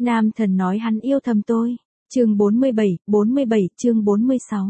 Nam thần nói hắn yêu thầm tôi. Chương 47 chương 46.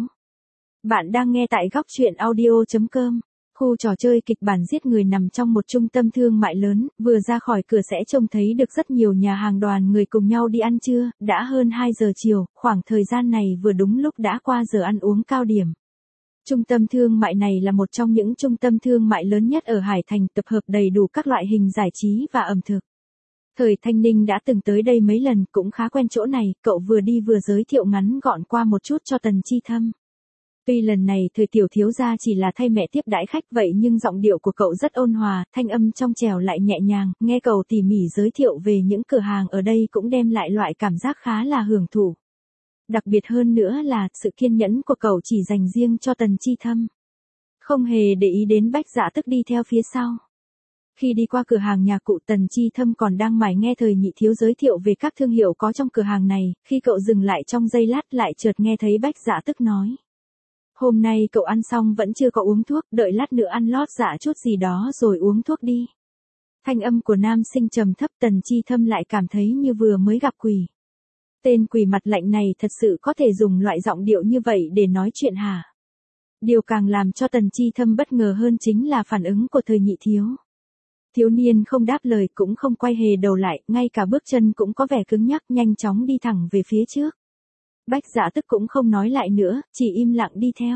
Bạn đang nghe tại góc truyện audio.com. Khu trò chơi kịch bản giết người nằm trong một trung tâm thương mại lớn, vừa ra khỏi cửa sẽ trông thấy được rất nhiều nhà hàng đoàn người cùng nhau đi ăn trưa, đã hơn 2 giờ chiều, khoảng thời gian này vừa đúng lúc đã qua giờ ăn uống cao điểm. Trung tâm thương mại này là một trong những trung tâm thương mại lớn nhất ở Hải Thành, tập hợp đầy đủ các loại hình giải trí và ẩm thực. Thời Thanh Ninh đã từng tới đây mấy lần, cũng khá quen chỗ này, cậu vừa đi vừa giới thiệu ngắn gọn qua một chút cho Tần Chi Thâm. Tuy lần này Thời tiểu thiếu gia chỉ là thay mẹ tiếp đãi khách vậy nhưng giọng điệu của cậu rất ôn hòa, thanh âm trong trẻo lại nhẹ nhàng, nghe cậu tỉ mỉ giới thiệu về những cửa hàng ở đây cũng đem lại loại cảm giác khá là hưởng thụ. Đặc biệt hơn nữa là, sự kiên nhẫn của cậu chỉ dành riêng cho Tần Chi Thâm. Không hề để ý đến Bách Dạ Tức đi theo phía sau. Khi đi qua cửa hàng nhà cụ, Tần Chi Thâm còn đang mải nghe Thời nhị thiếu giới thiệu về các thương hiệu có trong cửa hàng này, khi cậu dừng lại trong giây lát lại chợt nghe thấy Bách Dạ Tức nói. Hôm nay cậu ăn xong vẫn chưa có uống thuốc, đợi lát nữa ăn lót dạ chút gì đó rồi uống thuốc đi. Thanh âm của nam sinh trầm thấp, Tần Chi Thâm lại cảm thấy như vừa mới gặp quỷ. Tên quỷ mặt lạnh này thật sự có thể dùng loại giọng điệu như vậy để nói chuyện hả? Điều càng làm cho Tần Chi Thâm bất ngờ hơn chính là phản ứng của Thời nhị thiếu. Thiếu niên không đáp lời cũng không quay hề đầu lại, ngay cả bước chân cũng có vẻ cứng nhắc, nhanh chóng đi thẳng về phía trước. Bách Dạ Tức cũng không nói lại nữa, chỉ im lặng đi theo.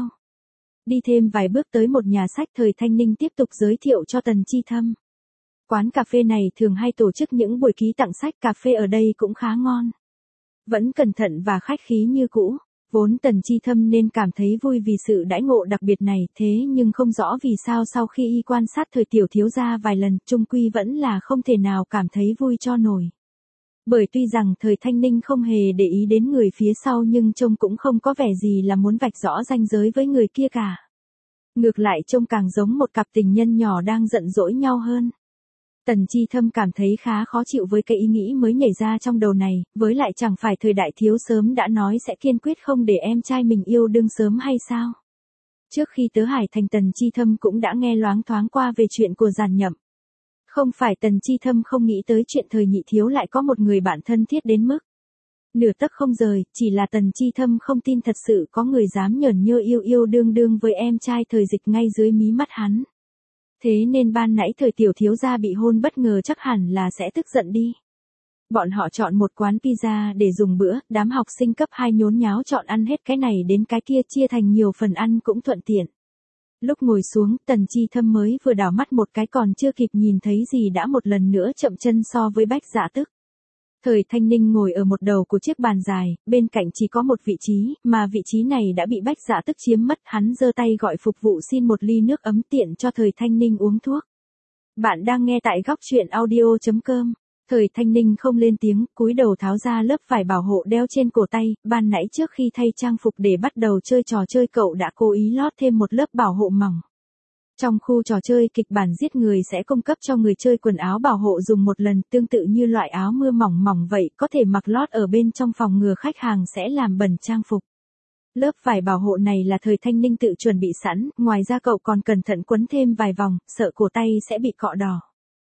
Đi thêm vài bước tới một nhà sách, Thời Thanh Ninh tiếp tục giới thiệu cho Tần Chi Thâm. Quán cà phê này thường hay tổ chức những buổi ký tặng sách, cà phê ở đây cũng khá ngon. Vẫn cẩn thận và khách khí như cũ. Vốn Tần Chi Thâm nên cảm thấy vui vì sự đãi ngộ đặc biệt này, thế nhưng không rõ vì sao sau khi y quan sát Thời tiểu thiếu gia vài lần, chung quy vẫn là không thể nào cảm thấy vui cho nổi. Bởi tuy rằng Thời Thanh Ninh không hề để ý đến người phía sau nhưng trông cũng không có vẻ gì là muốn vạch rõ ranh giới với người kia cả. Ngược lại trông càng giống một cặp tình nhân nhỏ đang giận dỗi nhau hơn. Tần Chi Thâm cảm thấy khá khó chịu với cái ý nghĩ mới nhảy ra trong đầu này, với lại chẳng phải Thời đại thiếu sớm đã nói sẽ kiên quyết không để em trai mình yêu đương sớm hay sao? Trước khi tới Hải Thành, Tần Chi Thâm cũng đã nghe loáng thoáng qua về chuyện của Giản Nhậm. Không phải Tần Chi Thâm không nghĩ tới chuyện Thời nhị thiếu lại có một người bạn thân thiết đến mức nửa tấc không rời, chỉ là Tần Chi Thâm không tin thật sự có người dám nhởn nhơ yêu yêu đương đương với em trai Thời Dịch ngay dưới mí mắt hắn. Thế nên ban nãy Thời tiểu thiếu gia bị hôn bất ngờ chắc hẳn là sẽ tức giận đi. Bọn họ chọn một quán pizza để dùng bữa, đám học sinh cấp 2 nhốn nháo chọn ăn hết cái này đến cái kia, chia thành nhiều phần ăn cũng thuận tiện. Lúc ngồi xuống, Tần Chi Thâm mới vừa đảo mắt một cái còn chưa kịp nhìn thấy gì đã một lần nữa chậm chân so với Bách Dạ Tức. Thời Thanh Ninh ngồi ở một đầu của chiếc bàn dài, bên cạnh chỉ có một vị trí, mà vị trí này đã bị Bách Dạ Tức chiếm mất, hắn giơ tay gọi phục vụ xin một ly nước ấm tiện cho Thời Thanh Ninh uống thuốc. Bạn đang nghe tại góc truyện audio.com. Thời Thanh Ninh không lên tiếng, cúi đầu tháo ra lớp vải bảo hộ đeo trên cổ tay, ban nãy trước khi thay trang phục để bắt đầu chơi trò chơi cậu đã cố ý lót thêm một lớp bảo hộ mỏng. Trong khu trò chơi kịch bản giết người sẽ cung cấp cho người chơi quần áo bảo hộ dùng một lần, tương tự như loại áo mưa mỏng mỏng vậy, có thể mặc lót ở bên trong phòng ngừa khách hàng sẽ làm bẩn trang phục. Lớp vải bảo hộ này là Thời Thanh Ninh tự chuẩn bị sẵn, ngoài ra cậu còn cẩn thận quấn thêm vài vòng, sợ cổ tay sẽ bị cọ đỏ.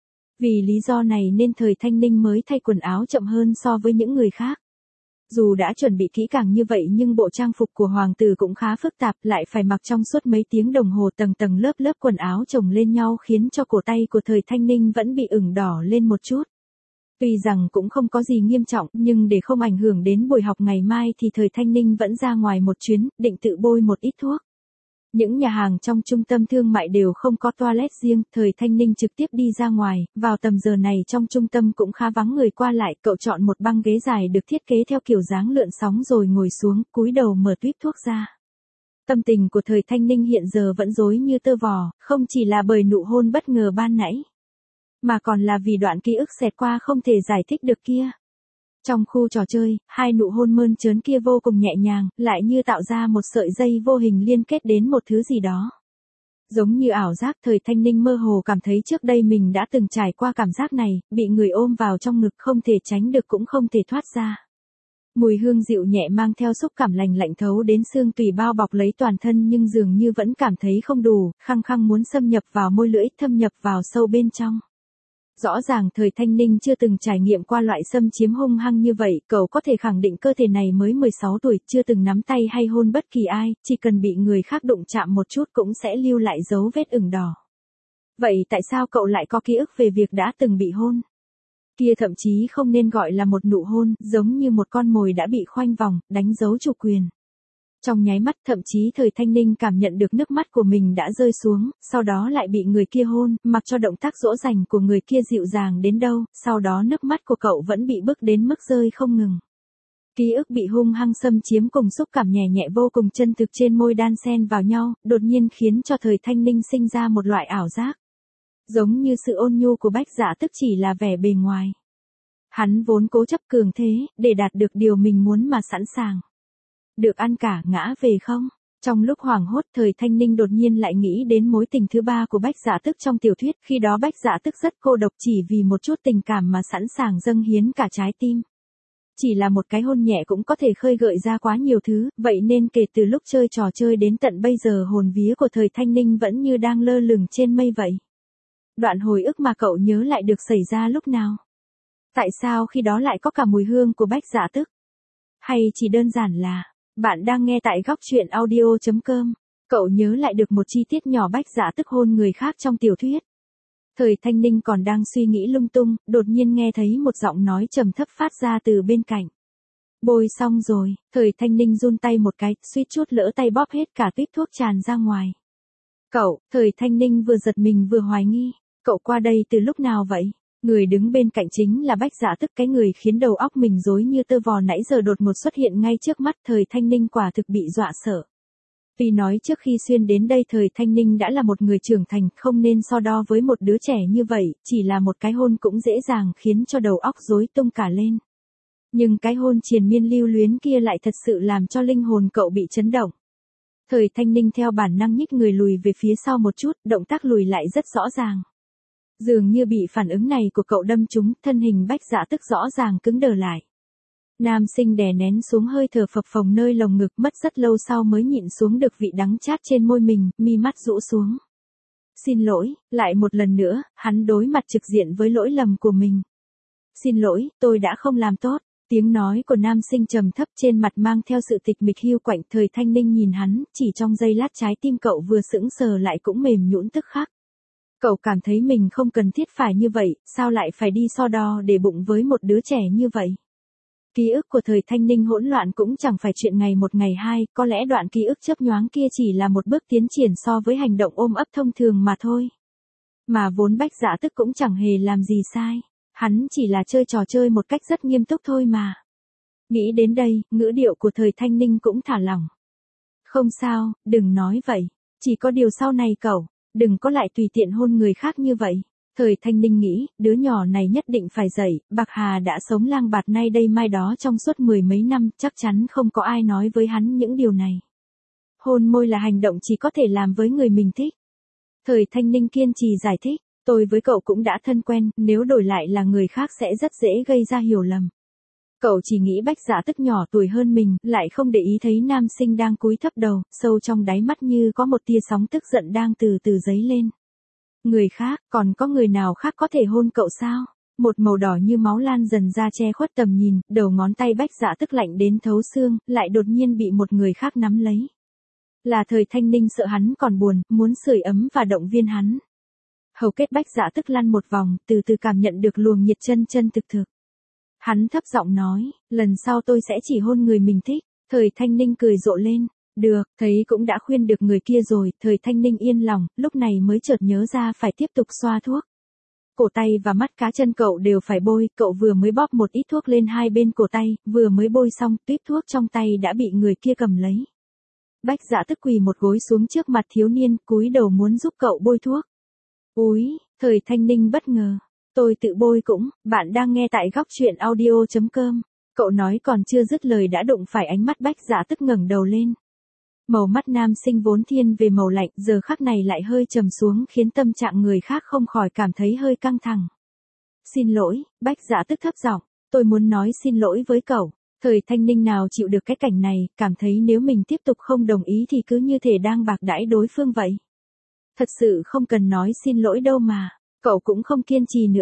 Vì lý do này nên Thời Thanh Ninh mới thay quần áo chậm hơn so với những người khác. Dù đã chuẩn bị kỹ càng như vậy nhưng bộ trang phục của hoàng tử cũng khá phức tạp, lại phải mặc trong suốt mấy tiếng đồng hồ, tầng tầng lớp lớp quần áo chồng lên nhau khiến cho cổ tay của Thời Thanh Ninh vẫn bị ửng đỏ lên một chút. Tuy rằng cũng không có gì nghiêm trọng, nhưng để không ảnh hưởng đến buổi học ngày mai thì Thời Thanh Ninh vẫn ra ngoài một chuyến, định tự bôi một ít thuốc. Những nhà hàng trong trung tâm thương mại đều không có toilet riêng, Thời Thanh Ninh trực tiếp đi ra ngoài, vào tầm giờ này trong trung tâm cũng khá vắng người qua lại, cậu chọn một băng ghế dài được thiết kế theo kiểu dáng lượn sóng rồi ngồi xuống, cúi đầu mở tuýp thuốc ra. Tâm tình của Thời Thanh Ninh hiện giờ vẫn rối như tơ vò, không chỉ là bởi nụ hôn bất ngờ ban nãy, mà còn là vì đoạn ký ức xẹt qua không thể giải thích được kia. Trong khu trò chơi, hai nụ hôn mơn trớn kia vô cùng nhẹ nhàng, lại như tạo ra một sợi dây vô hình liên kết đến một thứ gì đó. Giống như ảo giác, Thời Thanh Ninh mơ hồ cảm thấy trước đây mình đã từng trải qua cảm giác này, bị người ôm vào trong ngực không thể tránh được cũng không thể thoát ra. Mùi hương dịu nhẹ mang theo xúc cảm lành lạnh thấu đến xương tủy bao bọc lấy toàn thân nhưng dường như vẫn cảm thấy không đủ, khăng khăng muốn xâm nhập vào môi lưỡi, thâm nhập vào sâu bên trong. Rõ ràng thời Thanh Ninh chưa từng trải nghiệm qua loại xâm chiếm hung hăng như vậy, cậu có thể khẳng định cơ thể này mới 16 tuổi, chưa từng nắm tay hay hôn bất kỳ ai, chỉ cần bị người khác đụng chạm một chút cũng sẽ lưu lại dấu vết ửng đỏ. Vậy tại sao cậu lại có ký ức về việc đã từng bị hôn? Kia thậm chí không nên gọi là một nụ hôn, giống như một con mồi đã bị khoanh vòng, đánh dấu chủ quyền. Trong nháy mắt thậm chí thời Thanh Ninh cảm nhận được nước mắt của mình đã rơi xuống, sau đó lại bị người kia hôn, mặc cho động tác dỗ dành của người kia dịu dàng đến đâu, sau đó nước mắt của cậu vẫn bị bức đến mức rơi không ngừng. Ký ức bị hung hăng xâm chiếm cùng xúc cảm nhẹ nhẹ vô cùng chân thực trên môi đan xen vào nhau, đột nhiên khiến cho thời Thanh Ninh sinh ra một loại ảo giác. Giống như sự ôn nhu của Bách Dạ Tức chỉ là vẻ bề ngoài. Hắn vốn cố chấp cường thế, để đạt được điều mình muốn mà sẵn sàng. Được ăn cả ngã về không? Trong lúc hoảng hốt thời Thanh Ninh đột nhiên lại nghĩ đến mối tình thứ ba của Bách Dạ Tức trong tiểu thuyết, khi đó Bách Dạ Tức rất cô độc chỉ vì một chút tình cảm mà sẵn sàng dâng hiến cả trái tim. Chỉ là một cái hôn nhẹ cũng có thể khơi gợi ra quá nhiều thứ, vậy nên kể từ lúc chơi trò chơi đến tận bây giờ hồn vía của thời Thanh Ninh vẫn như đang lơ lửng trên mây vậy. Đoạn hồi ức mà cậu nhớ lại được xảy ra lúc nào? Tại sao khi đó lại có cả mùi hương của Bách Dạ Tức? Hay chỉ đơn giản là, bạn đang nghe tại góc truyện audio.com, cậu nhớ lại được một chi tiết nhỏ Bách Dạ Tức hôn người khác trong tiểu thuyết. Thời Thanh Ninh còn đang suy nghĩ lung tung, đột nhiên nghe thấy một giọng nói trầm thấp phát ra từ bên cạnh. Bôi xong rồi, thời Thanh Ninh run tay một cái, suýt chút lỡ tay bóp hết cả tuyết thuốc tràn ra ngoài. Cậu, thời Thanh Ninh vừa giật mình vừa hoài nghi, cậu qua đây từ lúc nào vậy? Người đứng bên cạnh chính là Bách Dạ Tức, cái người khiến đầu óc mình rối như tơ vò nãy giờ đột ngột xuất hiện ngay trước mắt, thời Thanh Ninh quả thực bị dọa sợ. Vì nói trước khi xuyên đến đây thời Thanh Ninh đã là một người trưởng thành, không nên so đo với một đứa trẻ như vậy, chỉ là một cái hôn cũng dễ dàng khiến cho đầu óc rối tung cả lên. Nhưng cái hôn triền miên lưu luyến kia lại thật sự làm cho linh hồn cậu bị chấn động. Thời Thanh Ninh theo bản năng nhích người lùi về phía sau một chút, động tác lùi lại rất rõ ràng. Dường như bị phản ứng này của cậu đâm trúng, thân hình Bách Dạ Tức rõ ràng cứng đờ lại. Nam sinh đè nén xuống hơi thở phập phồng nơi lồng ngực, mất rất lâu sau mới nhịn xuống được vị đắng chát trên môi mình, mi mắt rũ xuống. Xin lỗi, lại một lần nữa, hắn đối mặt trực diện với lỗi lầm của mình. Xin lỗi, tôi đã không làm tốt. Tiếng nói của nam sinh trầm thấp trên mặt mang theo sự tịch mịch hiu quạnh. Thời Thanh Ninh nhìn hắn, chỉ trong giây lát trái tim cậu vừa sững sờ lại cũng mềm nhũn tức khắc. Cậu cảm thấy mình không cần thiết phải như vậy, sao lại phải đi so đo để bụng với một đứa trẻ như vậy? Ký ức của thời Thanh Ninh hỗn loạn cũng chẳng phải chuyện ngày một ngày hai, có lẽ đoạn ký ức chớp nhoáng kia chỉ là một bước tiến triển so với hành động ôm ấp thông thường mà thôi. Mà vốn Bách Dạ Tức cũng chẳng hề làm gì sai, hắn chỉ là chơi trò chơi một cách rất nghiêm túc thôi mà. Nghĩ đến đây, ngữ điệu của thời Thanh Ninh cũng thả lỏng. Không sao, đừng nói vậy, chỉ có điều sau này cậu, đừng có lại tùy tiện hôn người khác như vậy. Thời Thanh Ninh nghĩ, đứa nhỏ này nhất định phải dậy, Bạc Hà đã sống lang bạt nay đây mai đó trong suốt mười mấy năm, chắc chắn không có ai nói với hắn những điều này. Hôn môi là hành động chỉ có thể làm với người mình thích. Thời Thanh Ninh kiên trì giải thích, tôi với cậu cũng đã thân quen, nếu đổi lại là người khác sẽ rất dễ gây ra hiểu lầm. Cậu chỉ nghĩ Bách Dạ Tức nhỏ tuổi hơn mình, lại không để ý thấy nam sinh đang cúi thấp đầu, sâu trong đáy mắt như có một tia sóng tức giận đang từ từ dấy lên. Người khác, còn có người nào khác có thể hôn cậu sao? Một màu đỏ như máu lan dần ra che khuất tầm nhìn, đầu ngón tay Bách Dạ Tức lạnh đến thấu xương, lại đột nhiên bị một người khác nắm lấy. Là thời Thanh Ninh sợ hắn còn buồn, muốn sưởi ấm và động viên hắn. Hầu kết Bách Dạ Tức lăn một vòng, từ từ cảm nhận được luồng nhiệt chân chân thực thực. Hắn thấp giọng nói, lần sau tôi sẽ chỉ hôn người mình thích. Thời Thanh Ninh cười rộ lên. Được, thấy cũng đã khuyên được người kia rồi, thời Thanh Ninh yên lòng, lúc này mới chợt nhớ ra phải tiếp tục xoa thuốc. Cổ tay và mắt cá chân cậu đều phải bôi, cậu vừa mới bóp một ít thuốc lên hai bên cổ tay, vừa mới bôi xong, tuyết thuốc trong tay đã bị người kia cầm lấy. Bách Dạ Tức quỳ một gối xuống trước mặt thiếu niên, cúi đầu muốn giúp cậu bôi thuốc. Úi, thời Thanh Ninh bất ngờ. Tôi tự bôi cũng, bạn đang nghe tại góc truyện audio.com. Cậu nói còn chưa dứt lời đã đụng phải ánh mắt Bách Dạ Tức ngẩng đầu lên. Màu mắt nam sinh vốn thiên về màu lạnh, giờ khắc này lại hơi trầm xuống khiến tâm trạng người khác không khỏi cảm thấy hơi căng thẳng. Xin lỗi, Bách Dạ Tức thấp giọng, tôi muốn nói xin lỗi với cậu. Thời Thanh Ninh nào chịu được cái cảnh này, cảm thấy nếu mình tiếp tục không đồng ý thì cứ như thể đang bạc đãi đối phương vậy. Thật sự không cần nói xin lỗi đâu mà, cậu cũng không kiên trì nữa.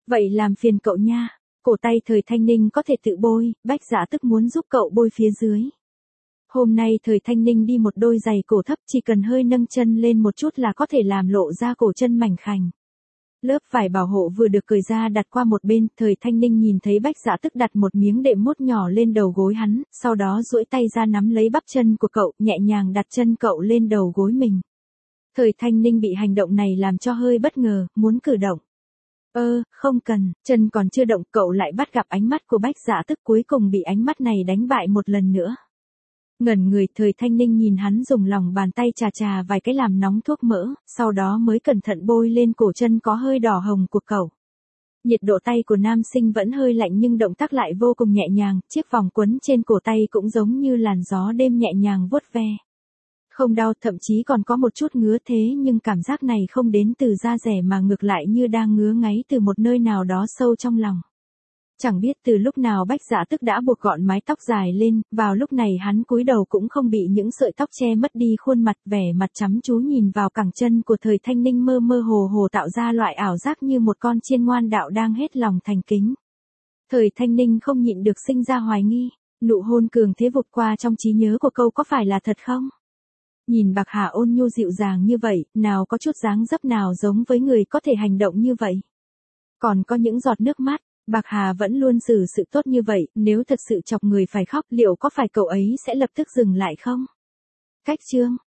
Vậy làm phiền cậu nha. Cổ tay Thời Thanh Ninh có thể tự bôi, Bách Dạ tức muốn giúp cậu bôi phía dưới. Hôm nay Thời Thanh Ninh đi một đôi giày cổ thấp, chỉ cần hơi nâng chân lên một chút là có thể làm lộ ra cổ chân mảnh khảnh. Lớp vải bảo hộ vừa được cởi ra đặt qua một bên, Thời Thanh Ninh nhìn thấy Bách Dạ tức đặt một miếng đệm mốt nhỏ lên đầu gối hắn, sau đó duỗi tay ra nắm lấy bắp chân của cậu, nhẹ nhàng đặt chân cậu lên đầu gối mình. Thời Thanh Ninh bị hành động này làm cho hơi bất ngờ, muốn cử động. Không cần, chân còn chưa động, cậu lại bắt gặp ánh mắt của Bách Dạ tức, cuối cùng bị ánh mắt này đánh bại một lần nữa. Ngẩn người, Thời Thanh Ninh nhìn hắn dùng lòng bàn tay chà chà vài cái làm nóng thuốc mỡ, sau đó mới cẩn thận bôi lên cổ chân có hơi đỏ hồng của cậu. Nhiệt độ tay của nam sinh vẫn hơi lạnh nhưng động tác lại vô cùng nhẹ nhàng, chiếc vòng quấn trên cổ tay cũng giống như làn gió đêm nhẹ nhàng vuốt ve. Không đau, thậm chí còn có một chút ngứa, thế nhưng cảm giác này không đến từ da rẻ mà ngược lại như đang ngứa ngáy từ một nơi nào đó sâu trong lòng. Chẳng biết từ lúc nào Bách Dạ tức đã buộc gọn mái tóc dài lên, vào lúc này hắn cúi đầu cũng không bị những sợi tóc che mất đi khuôn mặt, vẻ mặt chăm chú nhìn vào cẳng chân của Thời Thanh Ninh, mơ mơ hồ hồ tạo ra loại ảo giác như một con chiên ngoan đạo đang hết lòng thành kính. Thời Thanh Ninh không nhịn được sinh ra hoài nghi, nụ hôn cường thế vụt qua trong trí nhớ của câu có phải là thật không? Nhìn Bạc Hà ôn nhu dịu dàng như vậy, nào có chút dáng dấp nào giống với người có thể hành động như vậy. Còn có những giọt nước mắt, Bạc Hà vẫn luôn xử sự tốt như vậy, nếu thật sự chọc người phải khóc, liệu có phải cậu ấy sẽ lập tức dừng lại không? Cách chương